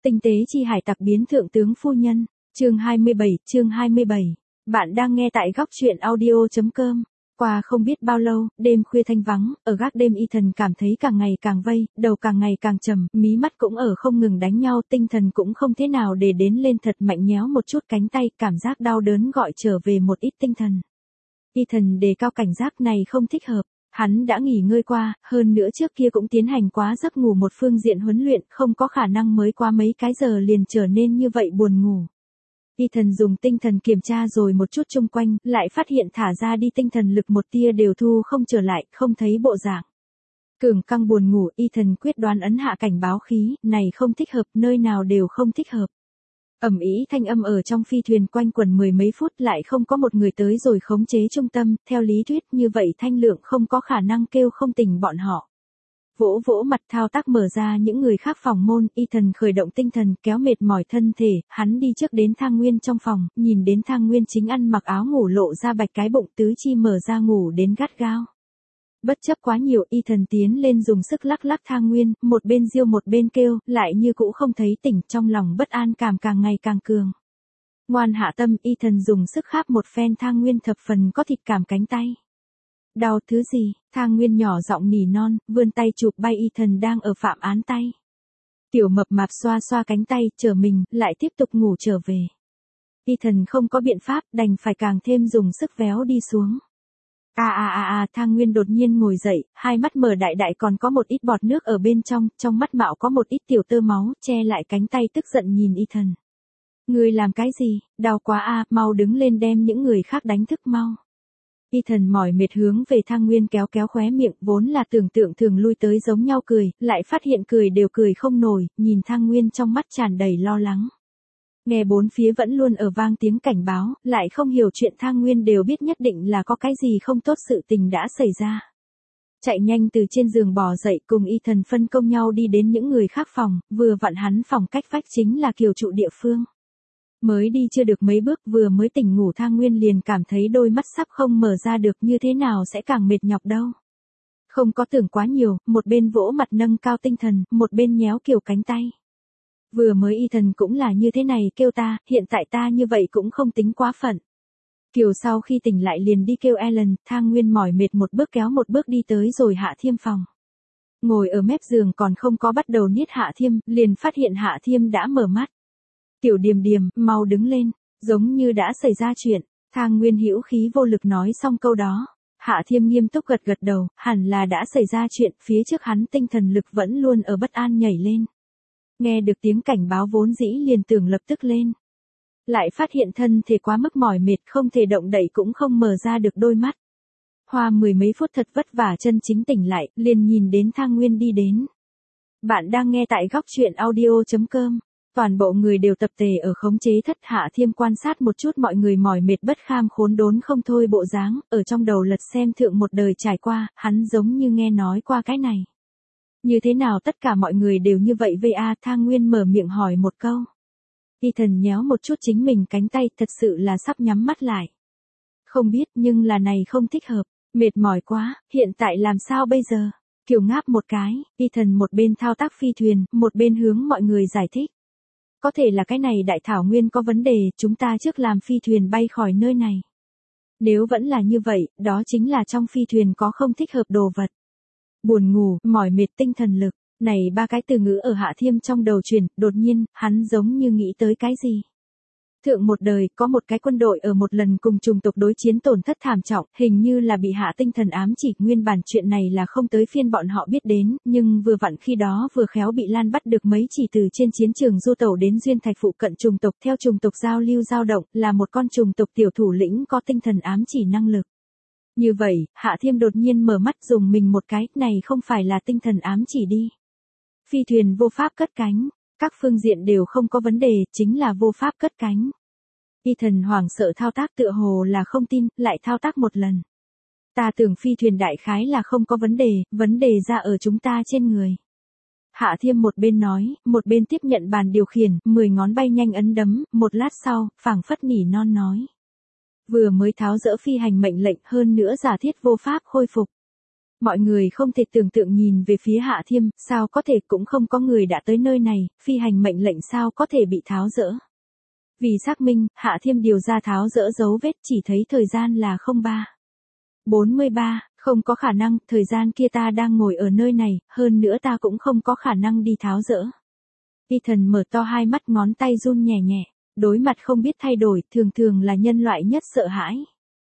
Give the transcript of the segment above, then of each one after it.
Tinh tế chi hải tặc biến thượng tướng phu nhân, chương 27. Bạn đang nghe tại góc truyện audio.com. Qua không biết bao lâu, đêm khuya thanh vắng, ở gác đêm Ethan cảm thấy càng ngày càng vây, đầu càng ngày càng trầm, mí mắt cũng ở không ngừng đánh nhau, tinh thần cũng không thế nào để đến lên thật mạnh, nhéo một chút cánh tay, cảm giác đau đớn gọi trở về một ít tinh thần. Ethan đề cao cảnh giác, này không thích hợp. Hắn đã nghỉ ngơi qua, hơn nữa trước kia cũng tiến hành quá giấc ngủ một phương diện huấn luyện, không có khả năng mới qua mấy cái giờ liền trở nên như vậy buồn ngủ. Ethan dùng tinh thần kiểm tra rồi một chút chung quanh, lại phát hiện thả ra đi tinh thần lực một tia đều thu không trở lại, không thấy bộ dạng. Cường căng buồn ngủ, Ethan quyết đoán ấn hạ cảnh báo khí, này không thích hợp, nơi nào đều không thích hợp. Ầm ĩ thanh âm ở trong phi thuyền quanh quẩn mười mấy phút lại không có một người tới rồi khống chế trung tâm, theo lý thuyết như vậy thanh lượng không có khả năng kêu không tỉnh bọn họ. Vỗ vỗ mặt thao tác mở ra những người khác phòng môn, Ethan khởi động tinh thần kéo mệt mỏi thân thể, hắn đi trước đến Thang Nguyên trong phòng, nhìn đến Thang Nguyên chính ăn mặc áo ngủ lộ ra bạch cái bụng tứ chi mở ra ngủ đến gắt gao. Bất chấp quá nhiều, Ethan tiến lên dùng sức lắc lắc Thang Nguyên, một bên riêu một bên kêu, lại như cũ không thấy tỉnh, trong lòng bất an cảm càng ngày càng cường. Ngoan hạ tâm, Ethan dùng sức kháp một phen Thang Nguyên thập phần có thịt cảm cánh tay. Đau thứ gì? Thang Nguyên nhỏ giọng nỉ non, vươn tay chụp bay Ethan đang ở phạm án tay. Tiểu mập mạp xoa xoa cánh tay, chờ mình, lại tiếp tục ngủ trở về. Ethan không có biện pháp, đành phải càng thêm dùng sức véo đi xuống. Thang Nguyên đột nhiên ngồi dậy, hai mắt mở đại đại còn có một ít bọt nước ở bên trong mắt mạo có một ít tiểu tơ máu, che lại cánh tay tức giận nhìn Ethan. Ngươi làm cái gì, đau quá mau đứng lên đem những người khác đánh thức mau. Ethan mỏi mệt hướng về Thang Nguyên kéo kéo khóe miệng, vốn là tưởng tượng thường lui tới giống nhau cười, lại phát hiện cười đều cười không nổi, nhìn Thang Nguyên trong mắt tràn đầy lo lắng. Nghe bốn phía vẫn luôn ở vang tiếng cảnh báo, lại không hiểu chuyện Thang Nguyên đều biết nhất định là có cái gì không tốt sự tình đã xảy ra. Chạy nhanh từ trên giường bò dậy cùng Ethan phân công nhau đi đến những người khác phòng, vừa vặn hắn phòng cách vách chính là kiều trụ địa phương. Mới đi chưa được mấy bước vừa mới tỉnh ngủ Thang Nguyên liền cảm thấy đôi mắt sắp không mở ra được, như thế nào sẽ càng mệt nhọc đâu. Không có tưởng quá nhiều, một bên vỗ mặt nâng cao tinh thần, một bên nhéo Kiều cánh tay. Vừa mới Ethan cũng là như thế này kêu ta, hiện tại ta như vậy cũng không tính quá phận. Kiều sau khi tỉnh lại liền đi kêu Ellen, Thang Nguyên mỏi mệt một bước kéo một bước đi tới rồi Hạ Thiêm phòng. Ngồi ở mép giường còn không có bắt đầu niết Hạ Thiêm, liền phát hiện Hạ Thiêm đã mở mắt. Tiểu Điềm Điềm, mau đứng lên, giống như đã xảy ra chuyện. Thang Nguyên hữu khí vô lực nói xong câu đó. Hạ Thiêm nghiêm túc gật gật đầu, hẳn là đã xảy ra chuyện, phía trước hắn tinh thần lực vẫn luôn ở bất an nhảy lên. Nghe được tiếng cảnh báo vốn dĩ liền tưởng lập tức lên. Lại phát hiện thân thể quá mức mỏi mệt, không thể động đậy cũng không mở ra được đôi mắt. Hoa mười mấy phút thật vất vả chân chính tỉnh lại, liền nhìn đến Thang Nguyên đi đến. Bạn đang nghe tại góc truyện audio.com. Toàn bộ người đều tập tề ở khống chế thất. Hạ Thiêm quan sát một chút mọi người mỏi mệt bất kham khốn đốn không thôi bộ dáng, ở trong đầu lật xem thượng một đời trải qua, hắn giống như nghe nói qua cái này. Như thế nào tất cả mọi người đều như vậy Thang Nguyên mở miệng hỏi một câu. Ethan nhéo một chút chính mình cánh tay, thật sự là sắp nhắm mắt lại. Không biết nhưng là này không thích hợp, mệt mỏi quá, hiện tại làm sao bây giờ? Kiều ngáp một cái, Ethan một bên thao tác phi thuyền, một bên hướng mọi người giải thích. Có thể là cái này đại thảo nguyên có vấn đề, chúng ta trước làm phi thuyền bay khỏi nơi này. Nếu vẫn là như vậy, đó chính là trong phi thuyền có không thích hợp đồ vật. Buồn ngủ, mỏi mệt, tinh thần lực, này ba cái từ ngữ ở Hạ Thiêm trong đầu truyền, đột nhiên, hắn giống như nghĩ tới cái gì. Thượng một đời, có một cái quân đội ở một lần cùng chủng tộc đối chiến tổn thất thảm trọng, hình như là bị hạ tinh thần ám chỉ, nguyên bản chuyện này là không tới phiên bọn họ biết đến, nhưng vừa vặn khi đó vừa khéo bị Lan bắt được mấy chỉ từ trên chiến trường du tẩu đến Duyên Thạch phụ cận chủng tộc, theo chủng tộc giao lưu dao động, là một con chủng tộc tiểu thủ lĩnh có tinh thần ám chỉ năng lực. Như vậy, Hạ Thiêm đột nhiên mở mắt dùng mình một cái, này không phải là tinh thần ám chỉ đi. Phi thuyền vô pháp cất cánh. Các phương diện đều không có vấn đề, chính là vô pháp cất cánh. Ethan hoảng sợ thao tác tựa hồ là không tin, lại thao tác một lần. Ta tưởng phi thuyền đại khái là không có vấn đề ra ở chúng ta trên người. Hạ Thiêm một bên nói, một bên tiếp nhận bàn điều khiển, 10 ngón bay nhanh ấn đấm, một lát sau, phảng phất nỉ non nói. Vừa mới tháo dỡ phi hành mệnh lệnh hơn nữa giả thiết vô pháp khôi phục. Mọi người không thể tưởng tượng nhìn về phía Hạ Thiêm, sao có thể cũng không có người đã tới nơi này, phi hành mệnh lệnh sao có thể bị tháo dỡ. Vì xác minh, Hạ Thiêm điều ra tháo dỡ dấu vết chỉ thấy thời gian là 03:43, không có khả năng, thời gian kia ta đang ngồi ở nơi này, hơn nữa ta cũng không có khả năng đi tháo dỡ. Ethan mở to hai mắt, ngón tay run nhẹ nhẹ, đối mặt không biết thay đổi, thường là nhân loại nhất sợ hãi.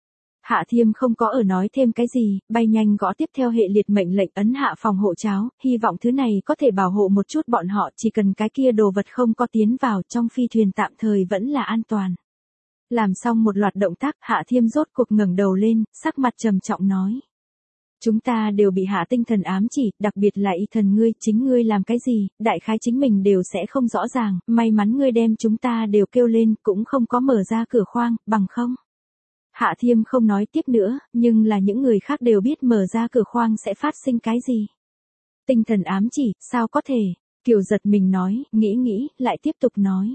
Hạ Thiêm không có ở nói thêm cái gì, bay nhanh gõ tiếp theo hệ liệt mệnh lệnh ấn hạ phòng hộ cháo, hy vọng thứ này có thể bảo hộ một chút bọn họ, chỉ cần cái kia đồ vật không có tiến vào trong phi thuyền tạm thời vẫn là an toàn. Làm xong một loạt động tác, Hạ Thiêm rốt cuộc ngẩng đầu lên, sắc mặt trầm trọng nói. Chúng ta đều bị hạ tinh thần ám chỉ, đặc biệt là Ethan ngươi, chính ngươi làm cái gì, đại khái chính mình đều sẽ không rõ ràng, may mắn ngươi đem chúng ta đều kêu lên, cũng không có mở ra cửa khoang, bằng không. Hạ Thiêm không nói tiếp nữa, nhưng là những người khác đều biết mở ra cửa khoang sẽ phát sinh cái gì. Tinh thần ám chỉ, sao có thể? Kiều giật mình nói, nghĩ, lại tiếp tục nói.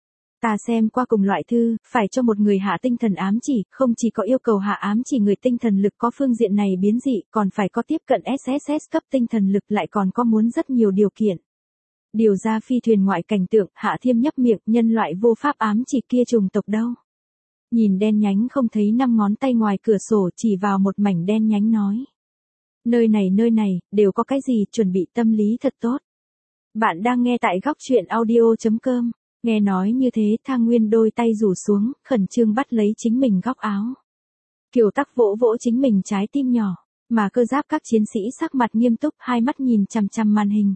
Ta xem qua cùng loại thư, phải cho một người hạ tinh thần ám chỉ, không chỉ có yêu cầu hạ ám chỉ người tinh thần lực có phương diện này biến dị, còn phải có tiếp cận SSS cấp tinh thần lực, lại còn có muốn rất nhiều điều kiện. Điều ra phi thuyền ngoại cảnh tượng, Hạ Thiêm nhấp miệng, nhân loại vô pháp ám chỉ kia chủng tộc đâu. Nhìn đen nhánh không thấy 5 ngón tay ngoài cửa sổ, chỉ vào một mảnh đen nhánh nói. Nơi này, đều có cái gì, chuẩn bị tâm lý thật tốt. Bạn đang nghe tại góc chuyện audio.com. Nghe nói như thế, Thang Nguyên đôi tay rủ xuống, khẩn trương bắt lấy chính mình góc áo. Kiều Tắc vỗ vỗ chính mình trái tim nhỏ, mà cơ giáp các chiến sĩ sắc mặt nghiêm túc, hai mắt nhìn chằm chằm màn hình.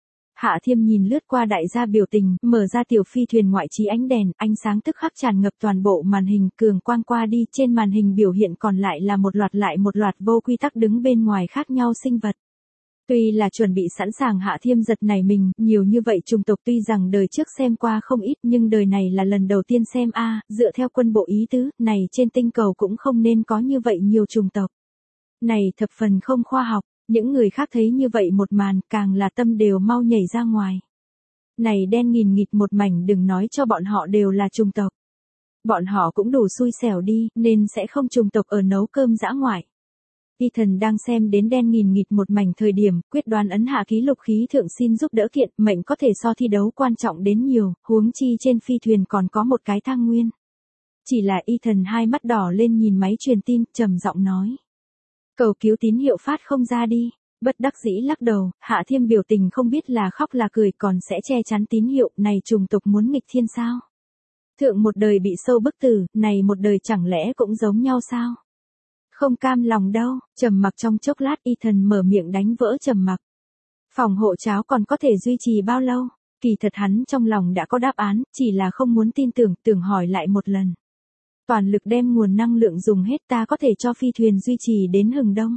Hạ Thiêm nhìn lướt qua đại gia biểu tình, mở ra tiểu phi thuyền ngoại trí ánh đèn, ánh sáng tức khắc tràn ngập toàn bộ màn hình, cường quang qua đi, trên màn hình biểu hiện còn lại là một loạt vô quy tắc đứng bên ngoài khác nhau sinh vật. Tuy là chuẩn bị sẵn sàng, Hạ Thiêm giật nảy mình, nhiều như vậy chủng tộc tuy rằng đời trước xem qua không ít nhưng đời này là lần đầu tiên xem dựa theo quân bộ ý tứ, này trên tinh cầu cũng không nên có như vậy nhiều chủng tộc. Này thập phần không khoa học, những người khác thấy như vậy một màn, càng là tâm đều mau nhảy ra ngoài. Này đen nghìn nghịt một mảnh, đừng nói cho bọn họ đều là chủng tộc. Bọn họ cũng đủ xui xẻo đi, nên sẽ không chủng tộc ở nấu cơm dã ngoại. Ethan đang xem đến đen nghìn nghịt một mảnh thời điểm, quyết đoán ấn hạ ký lục khí thượng xin giúp đỡ kiện, mệnh có thể so thi đấu quan trọng đến nhiều, huống chi trên phi thuyền còn có một cái Thang Nguyên. Chỉ là Ethan hai mắt đỏ lên nhìn máy truyền tin, trầm giọng nói. Cầu cứu tín hiệu phát không ra đi, bất đắc dĩ lắc đầu, Hạ Thiêm biểu tình không biết là khóc là cười, còn sẽ che chắn tín hiệu, này chủng tộc muốn nghịch thiên sao? Thượng một đời bị sâu bức tử, này một đời chẳng lẽ cũng giống nhau sao? Không cam lòng đâu, trầm mặc trong chốc lát, Ethan mở miệng đánh vỡ trầm mặc. Phòng hộ cháo còn có thể duy trì bao lâu? Kỳ thật hắn trong lòng đã có đáp án, chỉ là không muốn tin tưởng hỏi lại một lần. Toàn lực đem nguồn năng lượng dùng hết, ta có thể cho phi thuyền duy trì đến hừng đông.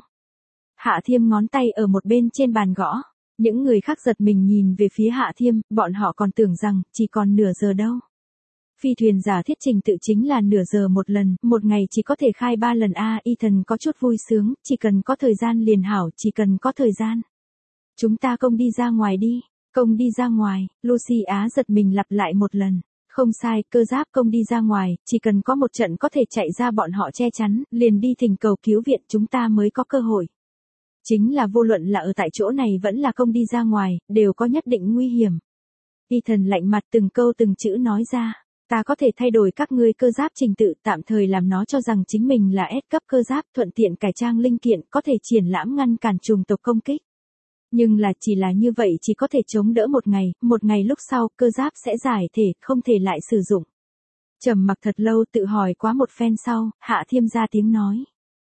Hạ Thiêm ngón tay ở một bên trên bàn gõ. Những người khác giật mình nhìn về phía Hạ Thiêm, bọn họ còn tưởng rằng chỉ còn nửa giờ đâu. Phi thuyền giả thiết trình tự chính là nửa giờ một lần, một ngày chỉ có thể khai 3 lần Ethan có chút vui sướng, chỉ cần có thời gian liền hảo, chỉ cần có thời gian. Chúng ta công đi ra ngoài đi, công đi ra ngoài, Lucy Á giật mình lặp lại một lần. Không sai, cơ giáp công đi ra ngoài, chỉ cần có một trận có thể chạy ra bọn họ che chắn, liền đi thỉnh cầu cứu viện, chúng ta mới có cơ hội. Chính là vô luận là ở tại chỗ này vẫn là công đi ra ngoài, đều có nhất định nguy hiểm. Ethan lạnh mặt từng câu từng chữ nói ra. Ta có thể thay đổi các ngươi cơ giáp trình tự, tạm thời làm nó cho rằng chính mình là S cấp cơ giáp, thuận tiện cải trang linh kiện, có thể triển lãm ngăn cản chủng tộc công kích. Nhưng là chỉ là như vậy chỉ có thể chống đỡ một ngày lúc sau, cơ giáp sẽ giải thể, không thể lại sử dụng. Trầm mặc thật lâu tự hỏi quá một phen sau, Hạ Thiêm ra tiếng nói.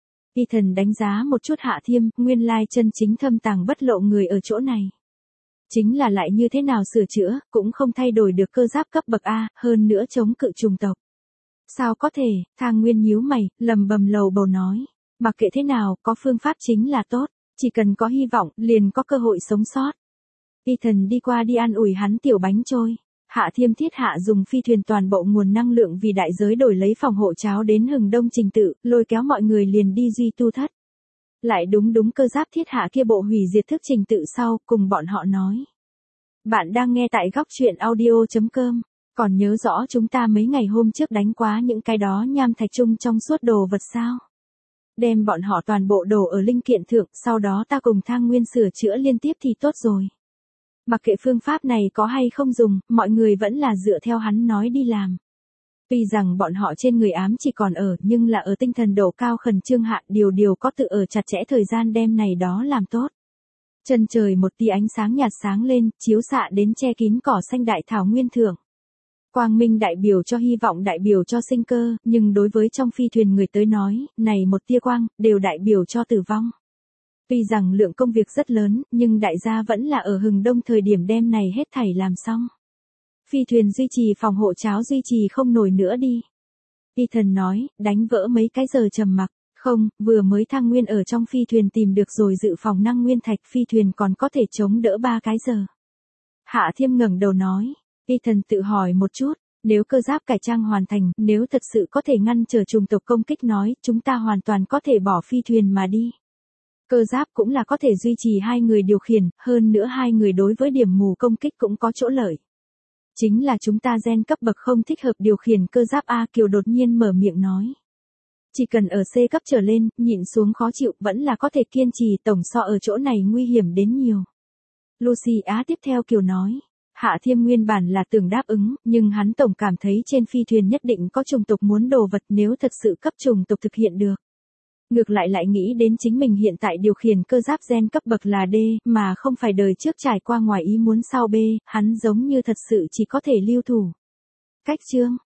Ethan đánh giá một chút Hạ Thiêm, nguyên lai chân chính thâm tàng bất lộ người ở chỗ này. Chính là lại như thế nào sửa chữa, cũng không thay đổi được cơ giáp cấp bậc A, hơn nữa chống cự chủng tộc. Sao có thể, Thang Nguyên nhíu mày, lầm bầm lầu bầu nói. Mặc kệ thế nào, có phương pháp chính là tốt, chỉ cần có hy vọng, liền có cơ hội sống sót. Ethan đi qua đi an ủi hắn tiểu bánh trôi. Hạ Thiêm thiết hạ dùng phi thuyền toàn bộ nguồn năng lượng vì đại giới đổi lấy phòng hộ cháo đến hừng đông trình tự, lôi kéo mọi người liền đi duy tu thất. Lại đúng cơ giáp thiết hạ kia bộ hủy diệt thức trình tự sau, cùng bọn họ nói. Bạn đang nghe tại góc chuyện audio.com, còn nhớ rõ chúng ta mấy ngày hôm trước đánh quá những cái đó nham thạch chung trong suốt đồ vật sao? đem bọn họ toàn bộ đổ ở linh kiện thượng, sau đó ta cùng Thang Nguyên sửa chữa liên tiếp thì tốt rồi. Mặc kệ phương pháp này có hay không dùng, mọi người vẫn là dựa theo hắn nói đi làm. Tuy rằng bọn họ trên người ám chỉ còn ở, nhưng là ở tinh thần độ cao khẩn trương hạ, điều có tự ở chặt chẽ thời gian đem này đó làm tốt. Chân trời một tia ánh sáng nhạt sáng lên, chiếu xạ đến che kín cỏ xanh đại thảo nguyên thượng. Quang minh đại biểu cho hy vọng, đại biểu cho sinh cơ, nhưng đối với trong phi thuyền người tới nói, này một tia quang, đều đại biểu cho tử vong. Tuy rằng lượng công việc rất lớn, nhưng đại gia vẫn là ở hừng đông thời điểm đêm này hết thảy làm xong. Phi thuyền duy trì phòng hộ cháo duy trì không nổi nữa đi. Ethan nói, đánh vỡ mấy cái giờ trầm mặc. Không, vừa mới Thang Nguyên ở trong phi thuyền tìm được rồi dự phòng năng nguyên thạch, phi thuyền còn có thể chống đỡ 3 cái giờ. Hạ Thiêm ngẩng đầu nói. Ethan tự hỏi một chút, nếu cơ giáp cải trang hoàn thành, nếu thật sự có thể ngăn trở chủng tộc công kích nói, chúng ta hoàn toàn có thể bỏ phi thuyền mà đi. Cơ giáp cũng là có thể duy trì 2 người điều khiển, hơn nữa 2 người đối với điểm mù công kích cũng có chỗ lợi. Chính là chúng ta gen cấp bậc không thích hợp điều khiển cơ giáp A. Kiều đột nhiên mở miệng nói. Chỉ cần ở C cấp trở lên, nhịn xuống khó chịu, vẫn là có thể kiên trì, tổng so ở chỗ này nguy hiểm đến nhiều. Lucy Á tiếp theo Kiều nói. Hạ Thiêm nguyên bản là tưởng đáp ứng, nhưng hắn tổng cảm thấy trên phi thuyền nhất định có chủng tộc muốn đồ vật, nếu thật sự cấp chủng tộc thực hiện được. Ngược lại nghĩ đến chính mình hiện tại điều khiển cơ giáp gen cấp bậc là D, mà không phải đời trước trải qua ngoài ý muốn sau B, hắn giống như thật sự chỉ có thể lưu thủ. Cách chương